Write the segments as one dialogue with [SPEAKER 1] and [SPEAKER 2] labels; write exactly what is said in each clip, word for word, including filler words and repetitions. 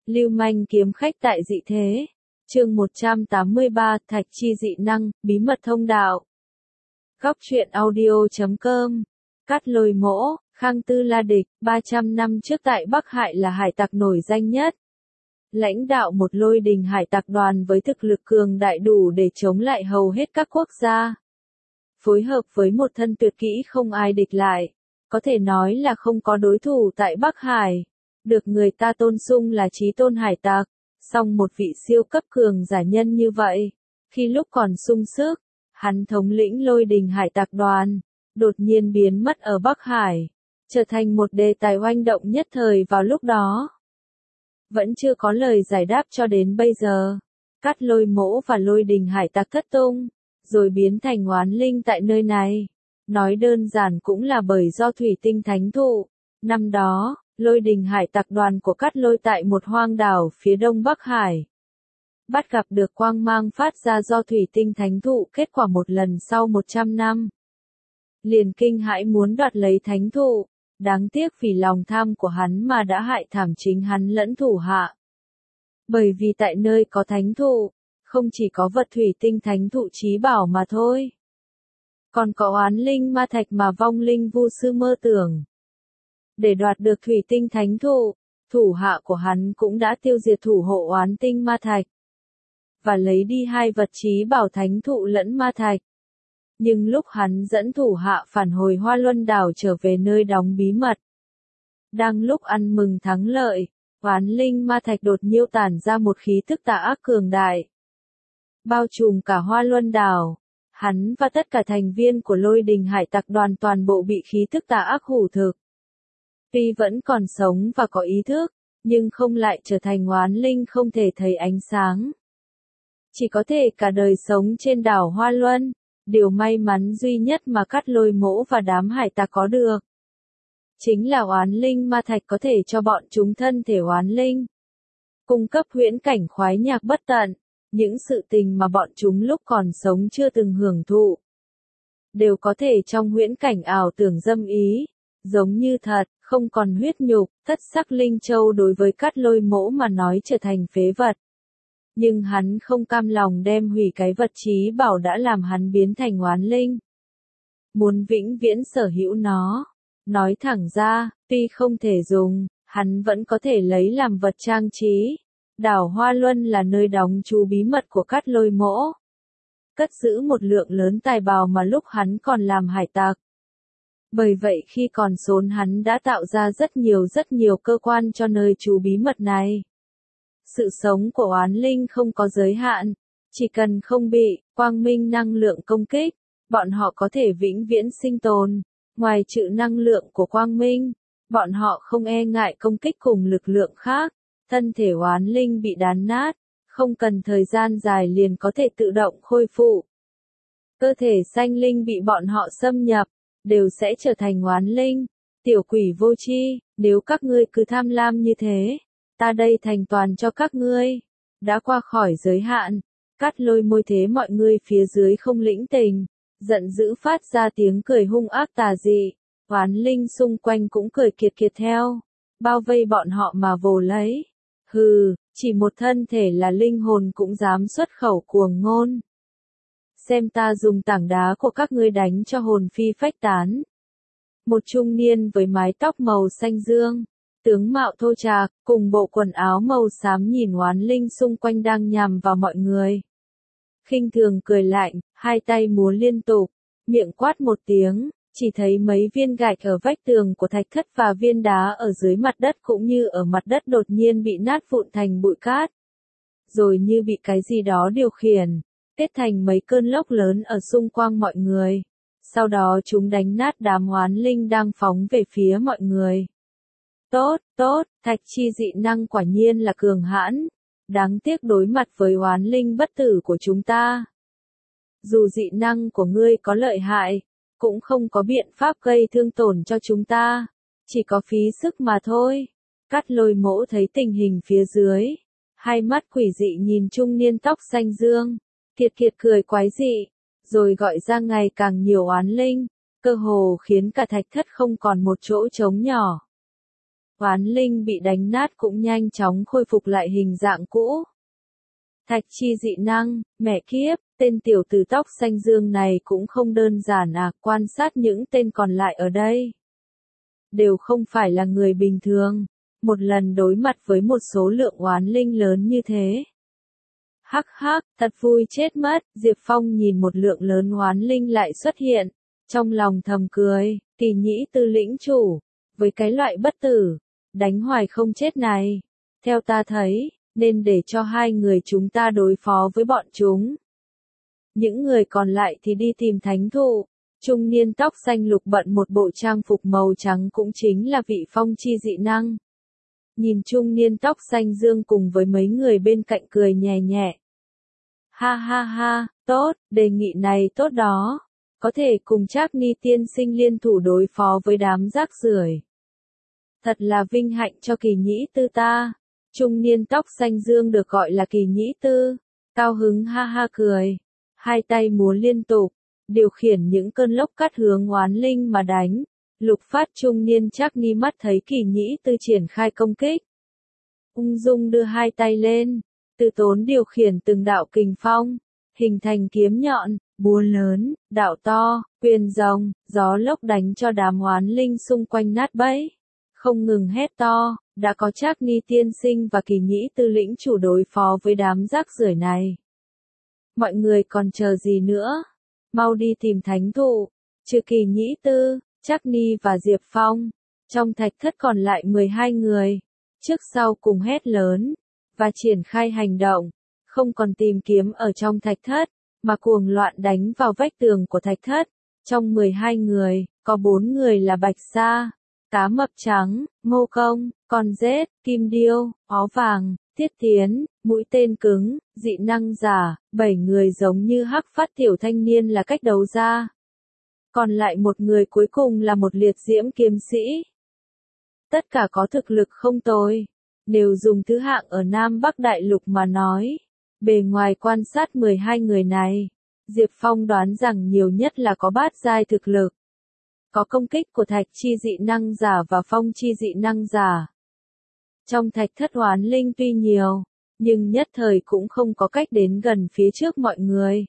[SPEAKER 1] Lưu manh kiếm khách tại dị thế. Chương một trăm tám mươi ba, Thạch chi dị năng, bí mật thông đạo. Góc truyện audio chấm com. Cát Lôi Mỗ, Khang Tư La Địch, ba trăm năm trước tại Bắc Hải là hải tặc nổi danh nhất. Lãnh đạo một lôi đình hải tặc đoàn với thực lực cường đại đủ để chống lại hầu hết các quốc gia. Phối hợp với một thân tuyệt kỹ không ai địch lại, có thể nói là không có đối thủ tại Bắc Hải, được người ta tôn xưng là chí tôn hải tặc. Song một vị siêu cấp cường giả nhân như vậy, khi lúc còn sung sức, hắn thống lĩnh lôi đình hải tặc đoàn, đột nhiên biến mất ở Bắc Hải, trở thành một đề tài oanh động nhất thời vào lúc đó. Vẫn chưa có lời giải đáp cho đến bây giờ. Cát Lôi Mỗ và lôi đình hải tặc thất tung, rồi biến thành oán linh tại nơi này. Nói đơn giản cũng là bởi do thủy tinh thánh thụ. Năm đó, lôi đình hải tặc đoàn của Cát Lôi tại một hoang đảo phía đông Bắc Hải. Bắt gặp được quang mang phát ra do thủy tinh thánh thụ, kết quả một lần sau một trăm năm. Liền kinh hãi muốn đoạt lấy thánh thụ, đáng tiếc vì lòng tham của hắn mà đã hại thảm chính hắn lẫn thủ hạ. Bởi vì tại nơi có thánh thụ, không chỉ có vật thủy tinh thánh thụ chí bảo mà thôi. Còn có oán linh ma thạch mà vong linh vu sư mơ tưởng. Để đoạt được thủy tinh thánh thụ, thủ hạ của hắn cũng đã tiêu diệt thủ hộ oán tinh ma thạch. Và lấy đi hai vật chí bảo thánh thụ lẫn ma thạch. Nhưng lúc hắn dẫn thủ hạ phản hồi Hoa Luân đảo trở về nơi đóng bí mật. Đang lúc ăn mừng thắng lợi, oán linh ma thạch đột nhiêu tản ra một khí tức tà ác cường đại. Bao trùm cả Hoa Luân đảo, hắn và tất cả thành viên của lôi đình hải tặc đoàn toàn bộ bị khí tức tà ác hủ thực. Tuy vẫn còn sống và có ý thức, nhưng không lại trở thành oán linh không thể thấy ánh sáng. Chỉ có thể cả đời sống trên đảo Hoa Luân, điều may mắn duy nhất mà Cát Lôi Mỗ và đám hải tặc có được. Chính là oán linh ma thạch có thể cho bọn chúng thân thể oán linh. Cung cấp huyễn cảnh khoái nhạc bất tận, những sự tình mà bọn chúng lúc còn sống chưa từng hưởng thụ. Đều có thể trong huyễn cảnh ảo tưởng dâm ý, giống như thật. Không còn huyết nhục, thất sắc linh châu đối với Cát Lôi Mỗ mà nói trở thành phế vật. Nhưng hắn không cam lòng đem hủy cái vật chí bảo đã làm hắn biến thành oán linh. Muốn vĩnh viễn sở hữu nó. Nói thẳng ra, tuy không thể dùng, hắn vẫn có thể lấy làm vật trang trí. Đảo Hoa Luân là nơi đóng trú bí mật của Cát Lôi Mỗ. Cất giữ một lượng lớn tài bào mà lúc hắn còn làm hải tặc. Bởi vậy khi còn sống hắn đã tạo ra rất nhiều rất nhiều cơ quan cho nơi trú bí mật này. Sự sống của oán linh không có giới hạn, chỉ cần không bị quang minh năng lượng công kích, bọn họ có thể vĩnh viễn sinh tồn. Ngoài trừ năng lượng của quang minh, bọn họ không e ngại công kích cùng lực lượng khác. Thân thể oán linh bị đán nát, không cần thời gian dài liền có thể tự động khôi phục. Cơ thể sanh linh bị bọn họ xâm nhập, đều sẽ trở thành oán linh. Tiểu quỷ vô tri, nếu các ngươi cứ tham lam như thế, ta đây thành toàn cho các ngươi. Đã qua khỏi giới hạn, Cát Lôi môi thế mọi người phía dưới không lĩnh tình, giận dữ phát ra tiếng cười hung ác tà dị. Oán linh xung quanh cũng cười kiệt kiệt theo, bao vây bọn họ mà vồ lấy. Hừ, chỉ một thân thể là linh hồn cũng dám xuất khẩu cuồng ngôn. Xem ta dùng tảng đá của các ngươi đánh cho hồn phi phách tán. Một trung niên với mái tóc màu xanh dương, tướng mạo thô trạc, cùng bộ quần áo màu xám nhìn oán linh xung quanh đang nhằm vào mọi người. Khinh thường cười lạnh, hai tay múa liên tục, miệng quát một tiếng, chỉ thấy mấy viên gạch ở vách tường của thạch thất và viên đá ở dưới mặt đất cũng như ở mặt đất đột nhiên bị nát vụn thành bụi cát. Rồi như bị cái gì đó điều khiển, kết thành mấy cơn lốc lớn ở xung quanh mọi người. Sau đó chúng đánh nát đám oán linh đang phóng về phía mọi người. Tốt, tốt, thạch chi dị năng quả nhiên là cường hãn. Đáng tiếc đối mặt với oán linh bất tử của chúng ta. Dù dị năng của ngươi có lợi hại, cũng không có biện pháp gây thương tổn cho chúng ta. Chỉ có phí sức mà thôi. Cát Lôi Mỗ thấy tình hình phía dưới. Hai mắt quỷ dị nhìn trung niên tóc xanh dương. Kiệt kiệt cười quái dị. Rồi gọi ra ngày càng nhiều oán linh. Cơ hồ khiến cả thạch thất không còn một chỗ trống nhỏ. oán linh bị đánh nát cũng nhanh chóng khôi phục lại hình dạng cũ. Thạch chi dị năng, mẹ kiếp, tên tiểu tử tóc xanh dương này cũng không đơn giản à, quan sát những tên còn lại ở đây. Đều không phải là người bình thường, một lần đối mặt với một số lượng oán linh lớn như thế. Hắc hắc, thật vui chết mất, Diệp Phong nhìn một lượng lớn oán linh lại xuất hiện, trong lòng thầm cười, Kỳ Nhĩ Tư lĩnh chủ, với cái loại bất tử, đánh hoài không chết này, theo ta thấy, nên để cho hai người chúng ta đối phó với bọn chúng. Những người còn lại thì đi tìm thánh thụ. Trung niên tóc xanh lục bận một bộ trang phục màu trắng cũng chính là vị phong chi dị năng. Nhìn trung niên tóc xanh dương cùng với mấy người bên cạnh cười nhẹ nhẹ. Ha ha ha, tốt, đề nghị này tốt đó. Có thể cùng Trác Ni tiên sinh liên thủ đối phó với đám rác rưởi. Thật là vinh hạnh cho Kỳ Nhĩ Tư ta. Trung niên tóc xanh dương được gọi là Kỳ Nhĩ Tư. Cao hứng ha ha cười. Hai tay múa liên tục. Điều khiển những cơn lốc cắt hướng oán linh mà đánh. Lục phát trung niên Trác Ni mắt thấy Kỳ Nhĩ Tư triển khai công kích. Ung dung đưa hai tay lên. Từ tốn điều khiển từng đạo kình phong. Hình thành kiếm nhọn, búa lớn, đạo to, quyền rồng, gió lốc đánh cho đám oán linh xung quanh nát bẫy. Không ngừng hét to, đã có Trác Ni tiên sinh và Kỳ Nhĩ Tư lĩnh chủ đối phó với đám rác rưởi này. Mọi người còn chờ gì nữa? Mau đi tìm thánh thụ, trừ Kỳ Nhĩ Tư, Trác Ni và Diệp Phong. Trong thạch thất còn lại mười hai người, trước sau cùng hét lớn, và triển khai hành động, không còn tìm kiếm ở trong thạch thất, mà cuồng loạn đánh vào vách tường của thạch thất. Trong mười hai người, có bốn người là Bạch Sa, Cá Mập Trắng, Ngô Công, Con Rết, Kim Điêu, Ó Vàng, Tiết Tiến, Mũi Tên Cứng, Dị Năng Giả, bảy người giống như Hắc Phát tiểu thanh niên là cách đấu ra. Còn lại một người cuối cùng là một liệt diễm kiếm sĩ. Tất cả có thực lực không tồi, đều dùng thứ hạng ở Nam Bắc Đại Lục mà nói. Bề ngoài quan sát mười hai người này, Diệp Phong đoán rằng nhiều nhất là có bát giai thực lực. Có công kích của thạch chi dị năng giả và phong chi dị năng giả. Trong thạch thất oán linh tuy nhiều, nhưng nhất thời cũng không có cách đến gần phía trước mọi người.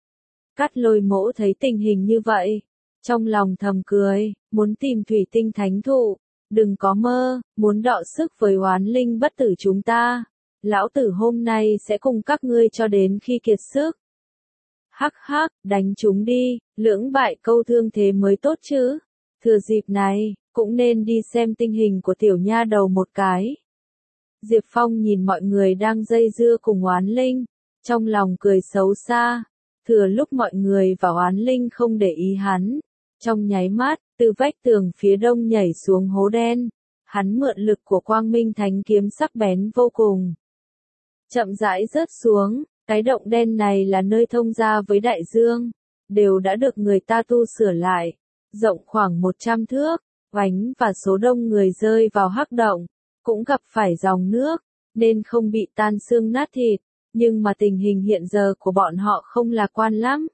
[SPEAKER 1] Cát Lôi Mỗ thấy tình hình như vậy, trong lòng thầm cười, muốn tìm thủy tinh thánh thụ, đừng có mơ, muốn đọ sức với oán linh bất tử chúng ta. Lão tử hôm nay sẽ cùng các ngươi cho đến khi kiệt sức. Hắc hắc, đánh chúng đi, lưỡng bại câu thương thế mới tốt chứ. Thừa dịp này, cũng nên đi xem tình hình của tiểu nha đầu một cái. Diệp Phong nhìn mọi người đang dây dưa cùng oán linh, trong lòng cười xấu xa. Thừa lúc mọi người và oán linh không để ý hắn, trong nháy mắt, từ vách tường phía đông nhảy xuống hố đen. Hắn mượn lực của Quang Minh Thánh kiếm sắc bén vô cùng. Chậm rãi rớt xuống, cái động đen này là nơi thông ra với đại dương, đều đã được người ta tu sửa lại, rộng khoảng một trăm thước, oánh và số đông người rơi vào hắc động, cũng gặp phải dòng nước, nên không bị tan xương nát thịt, nhưng mà tình hình hiện giờ của bọn họ không lạc quan lắm.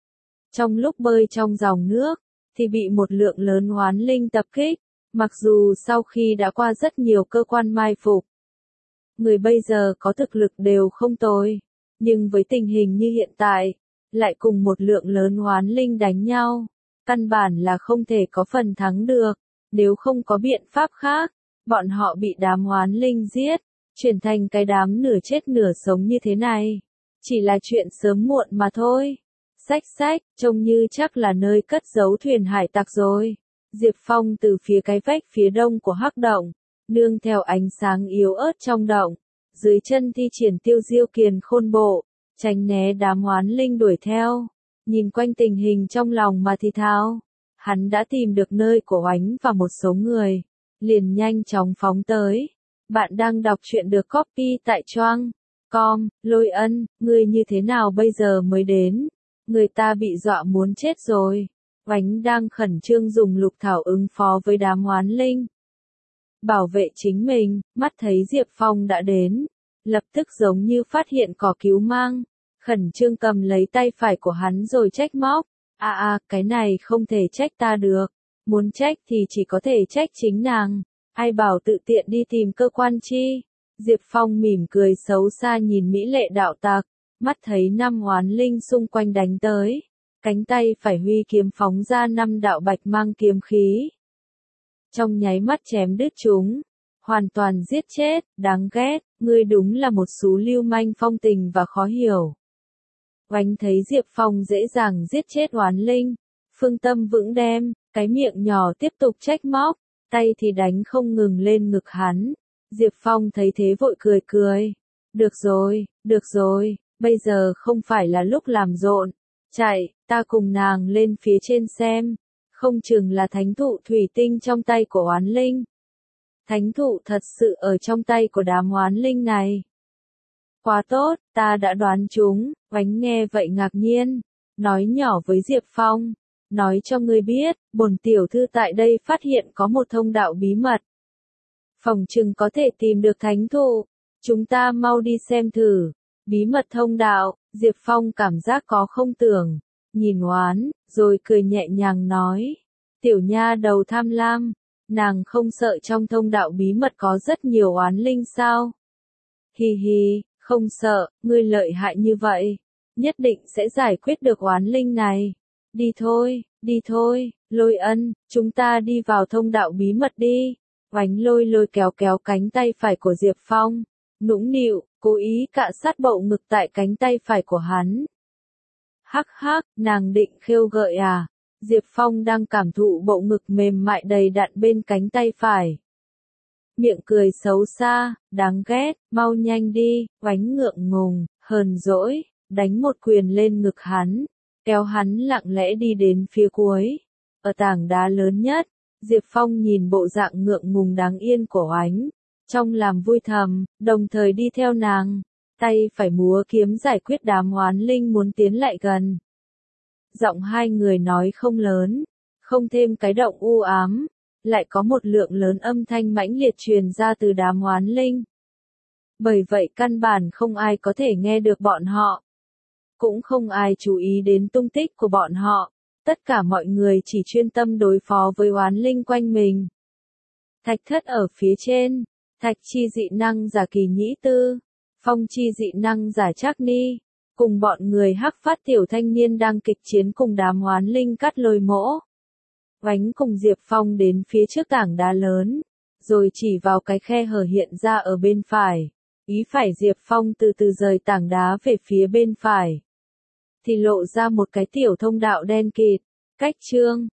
[SPEAKER 1] Trong lúc bơi trong dòng nước, thì bị một lượng lớn oán linh tập kích, mặc dù sau khi đã qua rất nhiều cơ quan mai phục. Người bây giờ có thực lực đều không tồi, nhưng với tình hình như hiện tại, lại cùng một lượng lớn oán linh đánh nhau, căn bản là không thể có phần thắng được, nếu không có biện pháp khác, bọn họ bị đám oán linh giết, chuyển thành cái đám nửa chết nửa sống như thế này, chỉ là chuyện sớm muộn mà thôi. Xách xách, trông như chắc là nơi cất giấu thuyền hải tặc rồi. Diệp Phong từ phía cái vách phía đông của hắc động, nương theo ánh sáng yếu ớt trong động, dưới chân thi triển tiêu diêu kiền khôn bộ, tránh né đám oán linh đuổi theo, nhìn quanh tình hình trong lòng mà thì thào, hắn đã tìm được nơi của oánh và một số người, liền nhanh chóng phóng tới. Bạn đang đọc truyện được copy tại choang com, Lôi Ân, ngươi như thế nào bây giờ mới đến? Người ta bị dọa muốn chết rồi. Oánh đang khẩn trương dùng lục thảo ứng phó với đám oán linh. Bảo vệ chính mình, mắt thấy Diệp Phong đã đến, lập tức giống như phát hiện cỏ cứu mang, khẩn trương cầm lấy tay phải của hắn rồi trách móc. À à, cái này không thể trách ta được, muốn trách thì chỉ có thể trách chính nàng. Ai bảo tự tiện đi tìm cơ quan chi? Diệp Phong mỉm cười xấu xa nhìn mỹ lệ đạo tặc, mắt thấy năm oán linh xung quanh đánh tới, cánh tay phải huy kiếm phóng ra năm đạo bạch mang kiếm khí. Trong nháy mắt chém đứt chúng, hoàn toàn giết chết, đáng ghét, ngươi đúng là một số lưu manh phong tình và khó hiểu. Oánh thấy Diệp Phong dễ dàng giết chết oán linh, phương tâm vững đem, cái miệng nhỏ tiếp tục trách móc, tay thì đánh không ngừng lên ngực hắn. Diệp Phong thấy thế vội cười cười. Được rồi, được rồi, bây giờ không phải là lúc làm rộn. Chạy, ta cùng nàng lên phía trên xem. Không chừng là thánh thụ thủy tinh trong tay của oán linh. Thánh thụ thật sự ở trong tay của đám oán linh này. Quá tốt, ta đã đoán chúng. Oánh nghe vậy ngạc nhiên, nói nhỏ với Diệp Phong. Nói cho ngươi biết, bổn tiểu thư tại đây phát hiện có một thông đạo bí mật. Phòng chừng có thể tìm được thánh thụ. Chúng ta mau đi xem thử. Bí mật thông đạo, Diệp Phong cảm giác có không tưởng. Nhìn oán, rồi cười nhẹ nhàng nói. Tiểu nha đầu tham lam. Nàng không sợ trong thông đạo bí mật có rất nhiều oán linh sao? Hi hi, không sợ, ngươi lợi hại như vậy. Nhất định sẽ giải quyết được oán linh này. Đi thôi, đi thôi, Lôi Ân, chúng ta đi vào thông đạo bí mật đi. Oánh lôi lôi kéo kéo cánh tay phải của Diệp Phong, nũng nịu, cố ý cạ sát bậu ngực tại cánh tay phải của hắn. Hắc hắc, nàng định khêu gợi à? Diệp Phong đang cảm thụ bậu ngực mềm mại đầy đặn bên cánh tay phải. Miệng cười xấu xa, đáng ghét, mau nhanh đi, oánh ngượng ngùng, hờn dỗi, đánh một quyền lên ngực hắn, kéo hắn lặng lẽ đi đến phía cuối. Ở tảng đá lớn nhất, Diệp Phong nhìn bộ dạng ngượng ngùng đáng yên của oánh, trong làm vui thầm, đồng thời đi theo nàng, tay phải múa kiếm giải quyết đám oán linh muốn tiến lại gần. Giọng hai người nói không lớn, không thêm cái động u ám, lại có một lượng lớn âm thanh mãnh liệt truyền ra từ đám oán linh. Bởi vậy căn bản không ai có thể nghe được bọn họ, cũng không ai chú ý đến tung tích của bọn họ. Tất cả mọi người chỉ chuyên tâm đối phó với oán linh quanh mình. Thạch thất ở phía trên, thạch chi dị năng giả kỳ nhĩ tư, phong chi dị năng giả trác ni, cùng bọn người hắc phát tiểu thanh niên đang kịch chiến cùng đám oán linh cắt lôi mỗ. Oánh cùng Diệp Phong đến phía trước tảng đá lớn, rồi chỉ vào cái khe hở hiện ra ở bên phải. Ý phải Diệp Phong từ từ rời tảng đá về phía bên phải. Thì lộ ra một cái tiểu thông đạo đen kịt. Cách chương